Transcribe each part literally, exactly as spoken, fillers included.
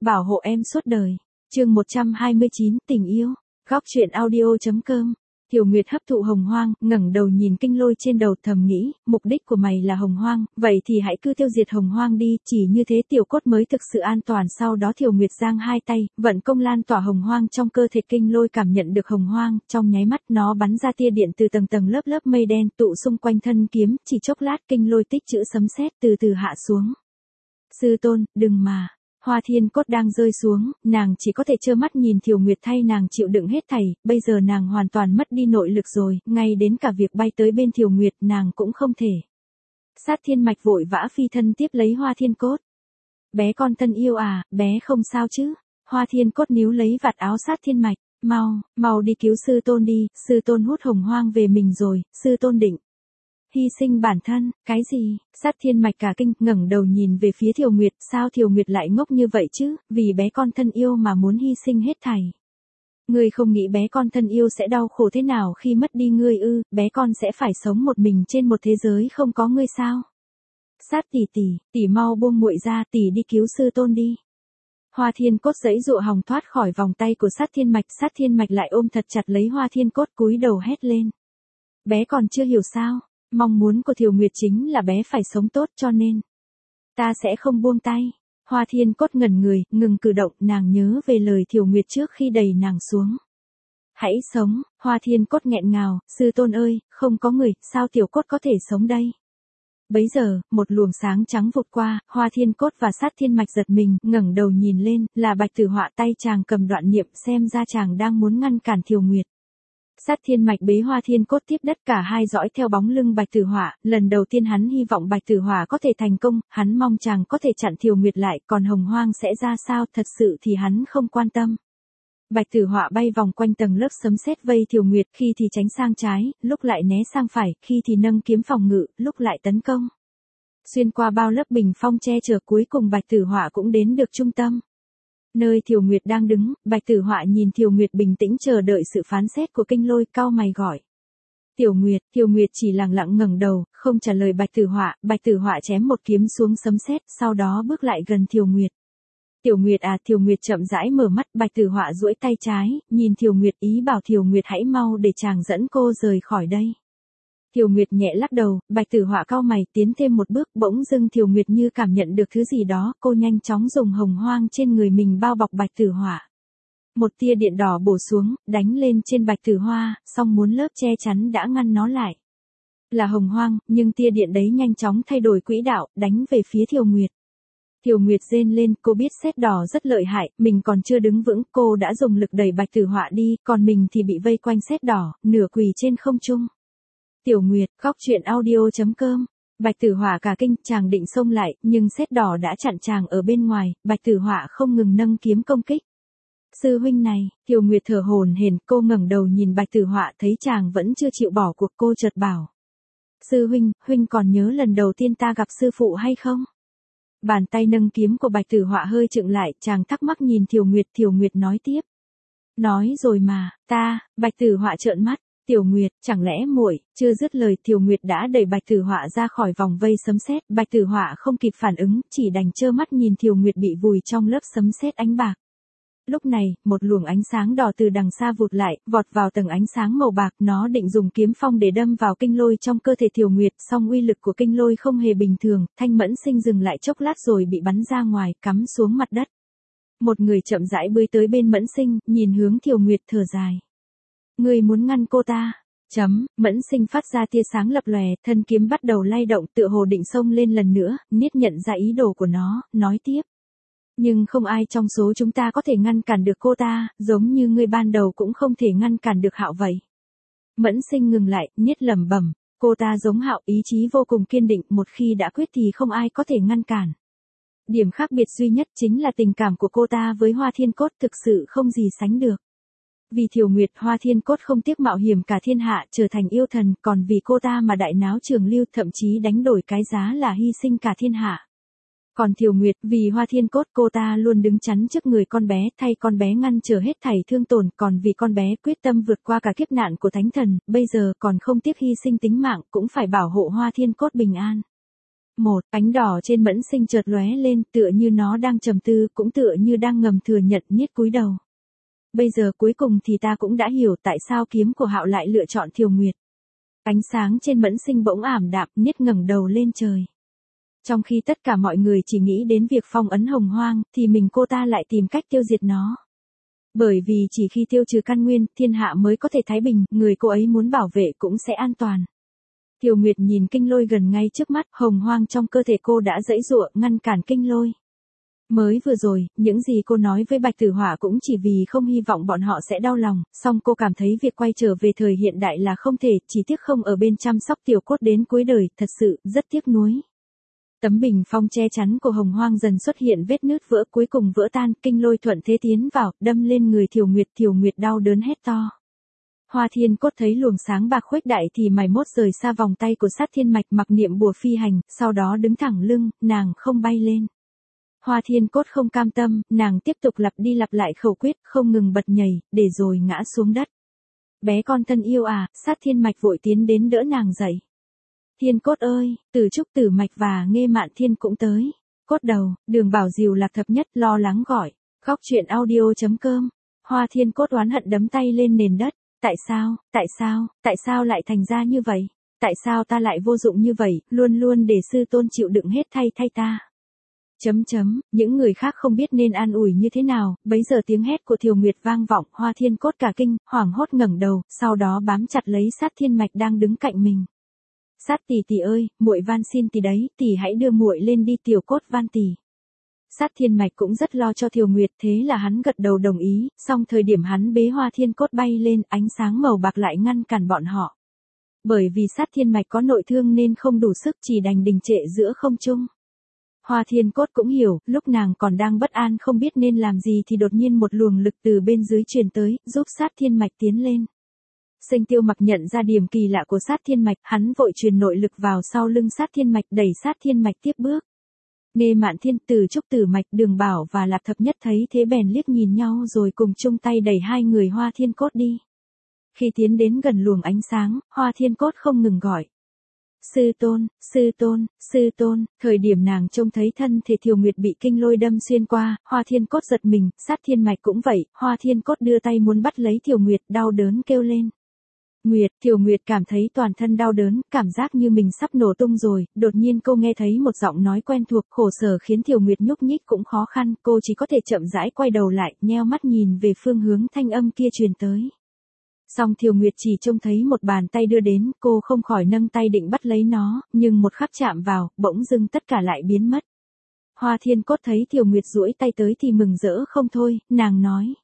bảo hộ em suốt đời. Chương một trăm hai mươi chín, tình yêu. Góc truyện audio.com. Tiểu Nguyệt hấp thụ hồng hoang, ngẩng đầu nhìn kinh lôi trên đầu thầm nghĩ, mục đích của mày là hồng hoang, vậy thì hãy cứ tiêu diệt hồng hoang đi, chỉ như thế tiểu cốt mới thực sự an toàn. Sau đó Tiểu Nguyệt giang hai tay, vận công lan tỏa hồng hoang trong cơ thể kinh lôi, cảm nhận được hồng hoang, trong nháy mắt nó bắn ra tia điện từ tầng tầng lớp lớp mây đen tụ xung quanh thân kiếm, chỉ chốc lát kinh lôi tích trữ sấm sét từ từ hạ xuống. Sư tôn, đừng mà. Hoa Thiên Cốt đang rơi xuống, nàng chỉ có thể trơ mắt nhìn Tiểu Nguyệt thay nàng chịu đựng hết thảy, bây giờ nàng hoàn toàn mất đi nội lực rồi, ngay đến cả việc bay tới bên Tiểu Nguyệt nàng cũng không thể. Sát Thiên Mạch vội vã phi thân tiếp lấy Hoa Thiên Cốt. Bé con thân yêu à, bé không sao chứ? Hoa Thiên Cốt níu lấy vạt áo Sát Thiên Mạch, mau, mau đi cứu sư tôn đi, sư tôn hút hồng hoang về mình rồi, sư tôn định hy sinh bản thân. Cái gì? Sát Thiên Mạch cả kinh, ngẩng đầu nhìn về phía Tiểu Nguyệt, sao Tiểu Nguyệt lại ngốc như vậy chứ, vì bé con thân yêu mà muốn hy sinh hết thảy. Ngươi không nghĩ bé con thân yêu sẽ đau khổ thế nào khi mất đi ngươi ư? Bé con sẽ phải sống một mình trên một thế giới không có ngươi sao? Sát tỷ tỷ, tỷ mau buông muội ra, tỷ đi cứu sư tôn đi. Hoa Thiên Cốt giãy giụa hòng thoát khỏi vòng tay của Sát Thiên Mạch, Sát Thiên Mạch lại ôm thật chặt lấy Hoa Thiên Cốt, cúi đầu hét lên. Bé còn chưa hiểu sao? Mong muốn của Tiểu Nguyệt chính là bé phải sống tốt, cho nên ta sẽ không buông tay. Hoa Thiên Cốt ngẩn người, ngừng cử động, nàng nhớ về lời Tiểu Nguyệt trước khi đẩy nàng xuống. Hãy sống. Hoa Thiên Cốt nghẹn ngào, sư tôn ơi, không có người, sao Tiểu Cốt có thể sống đây? Bấy giờ, một luồng sáng trắng vụt qua, Hoa Thiên Cốt và Sát Thiên Mạch giật mình, ngẩng đầu nhìn lên, là Bạch Tử Họa, tay chàng cầm đoạn niệm, xem ra chàng đang muốn ngăn cản Tiểu Nguyệt. Sát Thiên Mạch bế Hoa Thiên Cốt tiếp đất, cả hai dõi theo bóng lưng Bạch Tử Họa, lần đầu tiên hắn hy vọng Bạch Tử Họa có thể thành công, hắn mong chàng có thể chặn Tiểu Nguyệt lại, còn hồng hoang sẽ ra sao, thật sự thì hắn không quan tâm. Bạch Tử Họa bay vòng quanh tầng lớp sấm sét vây Tiểu Nguyệt, khi thì tránh sang trái, lúc lại né sang phải, khi thì nâng kiếm phòng ngự, lúc lại tấn công. Xuyên qua bao lớp bình phong che chở, cuối cùng Bạch Tử Họa cũng đến được trung tâm. Nơi Tiểu Nguyệt đang đứng, Bạch Tử Họa nhìn Tiểu Nguyệt bình tĩnh chờ đợi sự phán xét của kinh lôi, cau mày gọi. Tiểu Nguyệt, Tiểu Nguyệt chỉ lặng lặng ngẩng đầu, không trả lời Bạch Tử Họa, Bạch Tử Họa chém một kiếm xuống sấm sét, sau đó bước lại gần Tiểu Nguyệt. Tiểu Nguyệt à, Tiểu Nguyệt chậm rãi mở mắt, Bạch Tử Họa duỗi tay trái, nhìn Tiểu Nguyệt, ý bảo Tiểu Nguyệt hãy mau để chàng dẫn cô rời khỏi đây. Tiểu Nguyệt nhẹ lắc đầu, Bạch Tử Họa cau mày, tiến thêm một bước, bỗng dưng Tiểu Nguyệt như cảm nhận được thứ gì đó, cô nhanh chóng dùng hồng hoang trên người mình bao bọc Bạch Tử Họa. Một tia điện đỏ bổ xuống, đánh lên trên Bạch Tử Họa, song muốn lớp che chắn đã ngăn nó lại. Là hồng hoang, nhưng tia điện đấy nhanh chóng thay đổi quỹ đạo, đánh về phía Tiểu Nguyệt. Tiểu Nguyệt rên lên, cô biết sét đỏ rất lợi hại, mình còn chưa đứng vững, cô đã dùng lực đẩy Bạch Tử Họa đi, còn mình thì bị vây quanh sét đỏ, nửa quỳ trên không trung. Tiểu Nguyệt, góc truyện audio.com. Bạch Tử Họa cả kinh, chàng định xông lại, nhưng sét đỏ đã chặn chàng ở bên ngoài, Bạch Tử Họa không ngừng nâng kiếm công kích. Sư huynh này, Tiểu Nguyệt thở hổn hển, cô ngẩng đầu nhìn Bạch Tử Họa, thấy chàng vẫn chưa chịu bỏ cuộc, cô chợt bảo. Sư huynh, huynh còn nhớ lần đầu tiên ta gặp sư phụ hay không? Bàn tay nâng kiếm của Bạch Tử Họa hơi chững lại, chàng thắc mắc nhìn Tiểu Nguyệt, Tiểu Nguyệt nói tiếp. Nói rồi mà, ta, Bạch Tử Họa trợn mắt. Tiểu Nguyệt, chẳng lẽ muội? Chưa dứt lời, Tiểu Nguyệt đã đẩy Bạch Tử Họa ra khỏi vòng vây sấm sét, Bạch Tử Họa không kịp phản ứng, chỉ đành trơ mắt nhìn Tiểu Nguyệt bị vùi trong lớp sấm sét ánh bạc. Lúc này, một luồng ánh sáng đỏ từ đằng xa vụt lại, vọt vào tầng ánh sáng màu bạc, nó định dùng kiếm phong để đâm vào kinh lôi trong cơ thể Tiểu Nguyệt, song uy lực của kinh lôi không hề bình thường, Thanh Mẫn Sinh dừng lại chốc lát rồi bị bắn ra ngoài, cắm xuống mặt đất. Một người chậm rãi bơi tới bên Mẫn Sinh, nhìn hướng Tiểu Nguyệt thở dài. Ngươi muốn ngăn cô ta? Chấm, Mẫn Sinh phát ra tia sáng lập lòe, thân kiếm bắt đầu lay động, tựa hồ định xông lên lần nữa, Niết nhận ra ý đồ của nó, nói tiếp. Nhưng không ai trong số chúng ta có thể ngăn cản được cô ta, giống như ngươi ban đầu cũng không thể ngăn cản được Hạo vậy. Mẫn Sinh ngừng lại, Niết lẩm bẩm, cô ta giống Hạo, ý chí vô cùng kiên định, một khi đã quyết thì không ai có thể ngăn cản. Điểm khác biệt duy nhất chính là tình cảm của cô ta với Hoa Thiên Cốt thực sự không gì sánh được. Vì Tiểu Nguyệt, Hoa Thiên Cốt không tiếc mạo hiểm cả thiên hạ trở thành yêu thần, còn vì cô ta mà đại náo trường lưu, thậm chí đánh đổi cái giá là hy sinh cả thiên hạ. Còn Tiểu Nguyệt, vì Hoa Thiên Cốt, cô ta luôn đứng chắn trước người con bé, thay con bé ngăn trở hết thảy thương tổn, còn vì con bé quyết tâm vượt qua cả kiếp nạn của thánh thần, bây giờ còn không tiếc hy sinh tính mạng cũng phải bảo hộ Hoa Thiên Cốt bình an. Một, ánh đỏ trên mẫn sinh chợt lóe lên, tựa như nó đang trầm tư, cũng tựa như đang ngầm thừa nhận, Niết cúi đầu. Bây giờ cuối cùng thì ta cũng đã hiểu tại sao kiếm của Hạo lại lựa chọn Thiều Nguyệt. Ánh sáng trên mẫn sinh bỗng ảm đạm, Niết ngẩng đầu lên trời. Trong khi tất cả mọi người chỉ nghĩ đến việc phong ấn Hồng Hoang, thì mình cô ta lại tìm cách tiêu diệt nó. Bởi vì chỉ khi tiêu trừ căn nguyên, thiên hạ mới có thể thái bình, người cô ấy muốn bảo vệ cũng sẽ an toàn. Thiều Nguyệt nhìn kinh lôi gần ngay trước mắt, Hồng Hoang trong cơ thể cô đã giãy giụa ngăn cản kinh lôi. Mới vừa rồi, những gì cô nói với Bạch Tử Họa cũng chỉ vì không hy vọng bọn họ sẽ đau lòng, song cô cảm thấy việc quay trở về thời hiện đại là không thể, chỉ tiếc không ở bên chăm sóc Tiểu Cốt đến cuối đời, thật sự, rất tiếc nuối. Tấm bình phong che chắn của Hồng Hoang dần xuất hiện vết nứt vỡ cuối cùng vỡ tan, kinh lôi thuận thế tiến vào, đâm lên người Thiều Nguyệt, Thiều Nguyệt đau đớn hét to. Hoa Thiên Cốt thấy luồng sáng bạc khuếch đại thì mày mốt rời xa vòng tay của Sát Thiên Mạch, mặc niệm bùa phi hành, sau đó đứng thẳng lưng, nàng không bay lên. Hoa Thiên Cốt không cam tâm, nàng tiếp tục lặp đi lặp lại khẩu quyết, không ngừng bật nhảy, để rồi ngã xuống đất. Bé con thân yêu à, Sát Thiên Mạch vội tiến đến đỡ nàng dậy. Thiên Cốt ơi, Tử Trúc Tử Mạch và Nghê Mạn Thiên cũng tới. Cốt đầu, Đường Bảo Diều Lạc Thập Nhất lo lắng gọi. Góc truyện audio chấm com. Hoa Thiên Cốt oán hận đấm tay lên nền đất. Tại sao, tại sao, tại sao lại thành ra như vậy? Tại sao ta lại vô dụng như vậy, luôn luôn để sư tôn chịu đựng hết thay thay ta? Chấm chấm, những người khác không biết nên an ủi như thế nào, bấy giờ tiếng hét của Thiều Nguyệt vang vọng, Hoa Thiên Cốt cả kinh, hoảng hốt ngẩng đầu, sau đó bám chặt lấy Sát Thiên Mạch đang đứng cạnh mình. Sát tỷ tỷ ơi, muội van xin tỷ đấy, tỷ hãy đưa muội lên đi, Tiểu Cốt van tỷ. Sát Thiên Mạch cũng rất lo cho Thiều Nguyệt, thế là hắn gật đầu đồng ý, song thời điểm hắn bế Hoa Thiên Cốt bay lên, ánh sáng màu bạc lại ngăn cản bọn họ. Bởi vì Sát Thiên Mạch có nội thương nên không đủ sức, chỉ đành đình trệ giữa không trung. Hoa Thiên Cốt cũng hiểu, lúc nàng còn đang bất an không biết nên làm gì thì đột nhiên một luồng lực từ bên dưới truyền tới, giúp Sát Thiên Mạch tiến lên. Sinh Tiêu Mặc nhận ra điểm kỳ lạ của Sát Thiên Mạch, hắn vội truyền nội lực vào sau lưng Sát Thiên Mạch, đẩy Sát Thiên Mạch tiếp bước. Nghê Mạn Thiên, Tử Trúc Tử Mạch, Đường Bảo và Lạc Thập Nhất thấy thế bèn liếc nhìn nhau rồi cùng chung tay đẩy hai người Hoa Thiên Cốt đi. Khi tiến đến gần luồng ánh sáng, Hoa Thiên Cốt không ngừng gọi. Sư tôn, sư tôn, sư tôn, thời điểm nàng trông thấy thân thể Thiều Nguyệt bị kinh lôi đâm xuyên qua, Hoa Thiên Cốt giật mình, Sát Thiên Mạch cũng vậy, Hoa Thiên Cốt đưa tay muốn bắt lấy Thiều Nguyệt, đau đớn kêu lên. Nguyệt, Thiều Nguyệt cảm thấy toàn thân đau đớn, cảm giác như mình sắp nổ tung rồi, đột nhiên cô nghe thấy một giọng nói quen thuộc, khổ sở khiến Thiều Nguyệt nhúc nhích cũng khó khăn, cô chỉ có thể chậm rãi quay đầu lại, nheo mắt nhìn về phương hướng thanh âm kia truyền tới. Song Thiều Nguyệt chỉ trông thấy một bàn tay đưa đến, cô không khỏi nâng tay định bắt lấy nó, nhưng một khắc chạm vào, bỗng dưng tất cả lại biến mất. Hoa Thiên Cốt thấy Thiều Nguyệt duỗi tay tới thì mừng rỡ không thôi, nàng nói.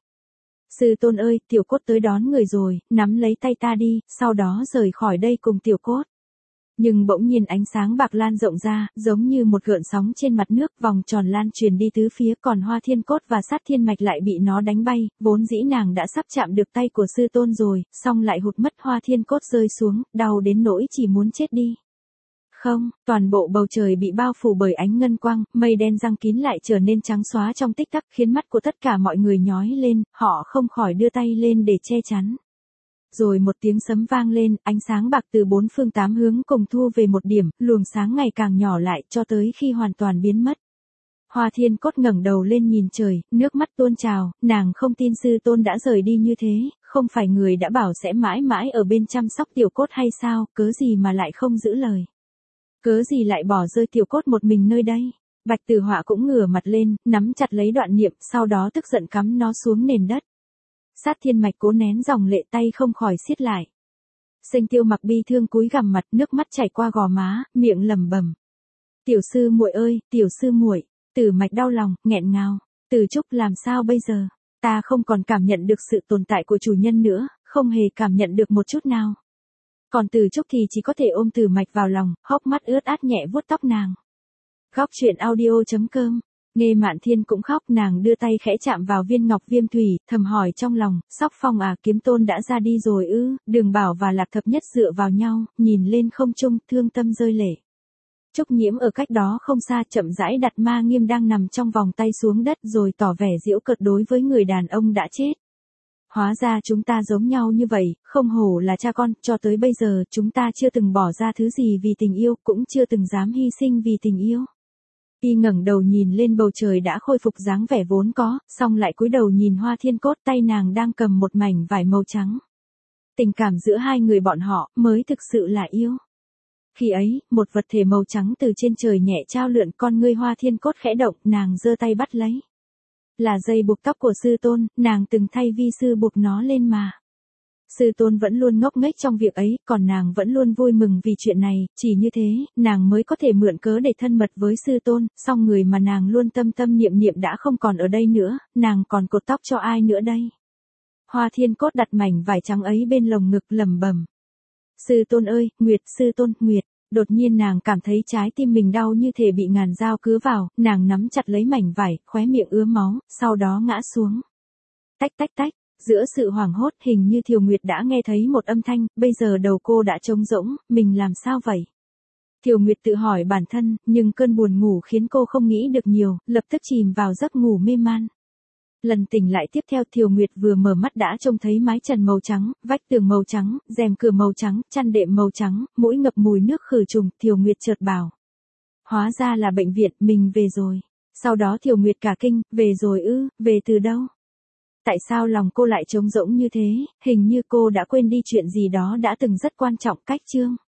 Sư tôn ơi, Tiểu Cốt tới đón người rồi, nắm lấy tay ta đi, sau đó rời khỏi đây cùng Tiểu Cốt. Nhưng bỗng nhiên ánh sáng bạc lan rộng ra, giống như một gợn sóng trên mặt nước, vòng tròn lan truyền đi tứ phía, còn Hoa Thiên Cốt và Sát Thiên Mạch lại bị nó đánh bay, vốn dĩ nàng đã sắp chạm được tay của sư tôn rồi, song lại hụt mất, Hoa Thiên Cốt rơi xuống, đau đến nỗi chỉ muốn chết đi. Không, toàn bộ bầu trời bị bao phủ bởi ánh ngân quang, mây đen giăng kín lại trở nên trắng xóa trong tích tắc, khiến mắt của tất cả mọi người nhói lên, họ không khỏi đưa tay lên để che chắn. Rồi một tiếng sấm vang lên, ánh sáng bạc từ bốn phương tám hướng cùng thu về một điểm, luồng sáng ngày càng nhỏ lại cho tới khi hoàn toàn biến mất. Hoa Thiên Cốt ngẩng đầu lên nhìn trời, nước mắt tuôn trào, nàng không tin sư tôn đã rời đi như thế, không phải người đã bảo sẽ mãi mãi ở bên chăm sóc Tiểu Cốt hay sao, cớ gì mà lại không giữ lời. Cớ gì lại bỏ rơi Tiểu Cốt một mình nơi đây. Bạch Tử Họa cũng ngửa mặt lên, nắm chặt lấy đoạn niệm, sau đó tức giận cắm nó xuống nền đất. Sát Thiên Mạch cố nén dòng lệ, tay không khỏi siết lại. Sinh Tiêu Mặc bi thương cúi gằm mặt, nước mắt chảy qua gò má, miệng lẩm bẩm. Tiểu sư muội ơi, tiểu sư muội. Tử Mạch đau lòng, nghẹn ngào. Tử Trúc làm sao bây giờ? Ta không còn cảm nhận được sự tồn tại của chủ nhân nữa, không hề cảm nhận được một chút nào. Còn Tử Trúc thì chỉ có thể ôm Tử Mạch vào lòng, hốc mắt ướt át nhẹ vuốt tóc nàng. Góc truyện audio chấm com. Nghê Mạn Thiên cũng khóc, nàng đưa tay khẽ chạm vào viên ngọc viêm thủy, thầm hỏi trong lòng, Sóc Phong à, kiếm tôn đã ra đi rồi ư? Đường Bảo và Lạc Thập Nhất dựa vào nhau, nhìn lên không trung, thương tâm rơi lệ. Trúc Nhiễm ở cách đó không xa chậm rãi đặt Ma Nghiêm đang nằm trong vòng tay xuống đất rồi tỏ vẻ giễu cợt đối với người đàn ông đã chết. Hóa ra chúng ta giống nhau như vậy, không hổ là cha con, cho tới bây giờ chúng ta chưa từng bỏ ra thứ gì vì tình yêu, cũng chưa từng dám hy sinh vì tình yêu. Y ngẩng đầu nhìn lên bầu trời đã khôi phục dáng vẻ vốn có, xong lại cúi đầu nhìn Hoa Thiên Cốt, tay nàng đang cầm một mảnh vải màu trắng. Tình cảm giữa hai người bọn họ mới thực sự là yêu. Khi ấy, một vật thể màu trắng từ trên trời nhẹ trao lượn, con ngươi Hoa Thiên Cốt khẽ động, nàng giơ tay bắt lấy. Là dây buộc tóc của sư tôn, nàng từng thay vi sư buộc nó lên mà. Sư tôn vẫn luôn ngốc nghếch trong việc ấy, còn nàng vẫn luôn vui mừng vì chuyện này, chỉ như thế, nàng mới có thể mượn cớ để thân mật với sư tôn, song người mà nàng luôn tâm tâm niệm niệm đã không còn ở đây nữa, nàng còn cột tóc cho ai nữa đây? Hoa Thiên Cốt đặt mảnh vải trắng ấy bên lồng ngực lẩm bẩm. Sư tôn ơi, Nguyệt, sư tôn, Nguyệt. Đột nhiên nàng cảm thấy trái tim mình đau như thể bị ngàn dao cứa vào, nàng nắm chặt lấy mảnh vải, khóe miệng ứa máu, sau đó ngã xuống. Tách tách tách, giữa sự hoảng hốt hình như Thiều Nguyệt đã nghe thấy một âm thanh, bây giờ đầu cô đã trống rỗng, mình làm sao vậy? Thiều Nguyệt tự hỏi bản thân, nhưng cơn buồn ngủ khiến cô không nghĩ được nhiều, lập tức chìm vào giấc ngủ mê man. Lần tỉnh lại tiếp theo Thiều Nguyệt vừa mở mắt đã trông thấy mái trần màu trắng, vách tường màu trắng, rèm cửa màu trắng, chăn đệm màu trắng, mũi ngập mùi nước khử trùng, Thiều Nguyệt chợt bảo. Hóa ra là bệnh viện, mình về rồi. Sau đó Thiều Nguyệt cả kinh, về rồi ư, về từ đâu? Tại sao lòng cô lại trống rỗng như thế, hình như cô đã quên đi chuyện gì đó đã từng rất quan trọng, cách chương.